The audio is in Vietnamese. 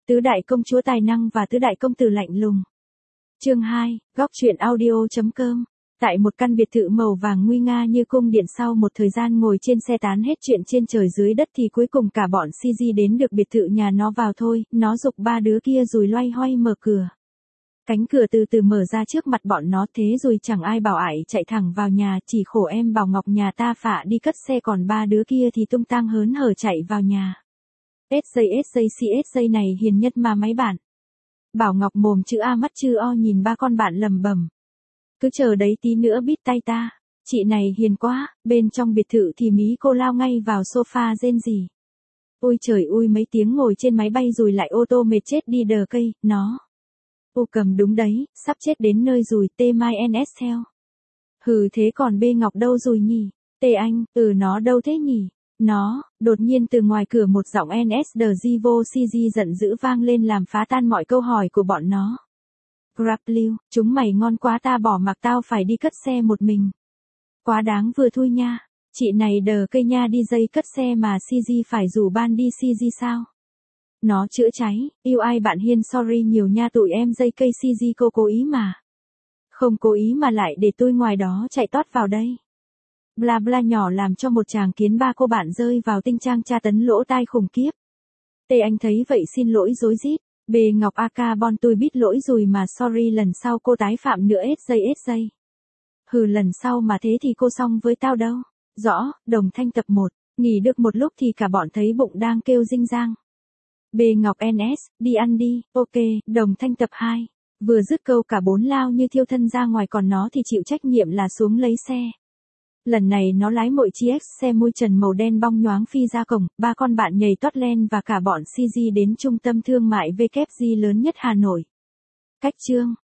Tứ đại công chúa tài năng và tứ đại công tử lạnh lùng. Chương 2, góc truyện audio.com. Tại một căn biệt thự màu vàng nguy nga như cung điện, sau một thời gian ngồi trên xe tán hết chuyện trên trời dưới đất thì cuối cùng cả bọn CG đến được biệt thự nhà nó vào thôi, nó giục ba đứa kia rồi loay hoay mở cửa. Cánh cửa từ từ mở ra trước mặt bọn nó, thế rồi chẳng ai bảo ải chạy thẳng vào nhà, chỉ khổ em Bảo Ngọc nhà ta phạ đi cất xe, còn ba đứa kia thì tung tăng hớn hở chạy vào nhà. SJ này hiền nhất mà mấy bạn. Bảo Ngọc mồm chữ A mắt chữ O nhìn ba con bạn lầm bầm. Cứ chờ đấy tí nữa bít tay ta. Chị này hiền quá. Bên trong biệt thự thì mí cô lao ngay vào sofa rên rỉ. Ôi trời ơi, mấy tiếng ngồi trên máy bay rồi lại ô tô mệt chết đi đờ cây, nó. Ô cầm đúng đấy, sắp chết đến nơi rồi, tê mai NS theo. Hừ thế còn bê Ngọc đâu rồi nhỉ? Tê anh, nó đâu thế nhỉ? Nó, đột nhiên từ ngoài cửa một giọng NS vô CG giận dữ vang lên làm phá tan mọi câu hỏi của bọn nó. Grab lưu, chúng mày ngon quá, ta bỏ mặc tao phải đi cất xe một mình. Quá đáng vừa thôi nha, chị này đờ cây nha, đi dây cất xe mà CG phải rủ ban đi CG sao? Nó chữa cháy, yêu ai bạn hiên sorry nhiều nha, tụi em dây cây CG cô cố ý mà. Không cố ý mà lại để tôi ngoài đó chạy tót vào đây. Bla bla nhỏ làm cho một chàng kiến ba cô bạn rơi vào tình trạng tra tấn lỗ tai khủng khiếp. Tê anh thấy vậy xin lỗi rối rít. Bề Ngọc AK bon tôi biết lỗi rồi mà sorry, lần sau cô tái phạm nữa SJ. Hừ lần sau mà thế thì cô xong với tao đâu. Rõ, Đồng Thanh tập 1. Nghỉ được một lúc thì cả bọn thấy bụng đang kêu rinh rang. Bề Ngọc NS, đi ăn đi, ok, Đồng Thanh tập 2. Vừa dứt câu cả bốn lao như thiêu thân ra ngoài, còn nó thì chịu trách nhiệm là xuống lấy xe. Lần này nó lái một chiếc xe mui trần màu đen bong nhoáng phi ra cổng, ba con bạn nhảy tót lên và cả bọn CG đến trung tâm thương mại WG lớn nhất Hà Nội. Cách chương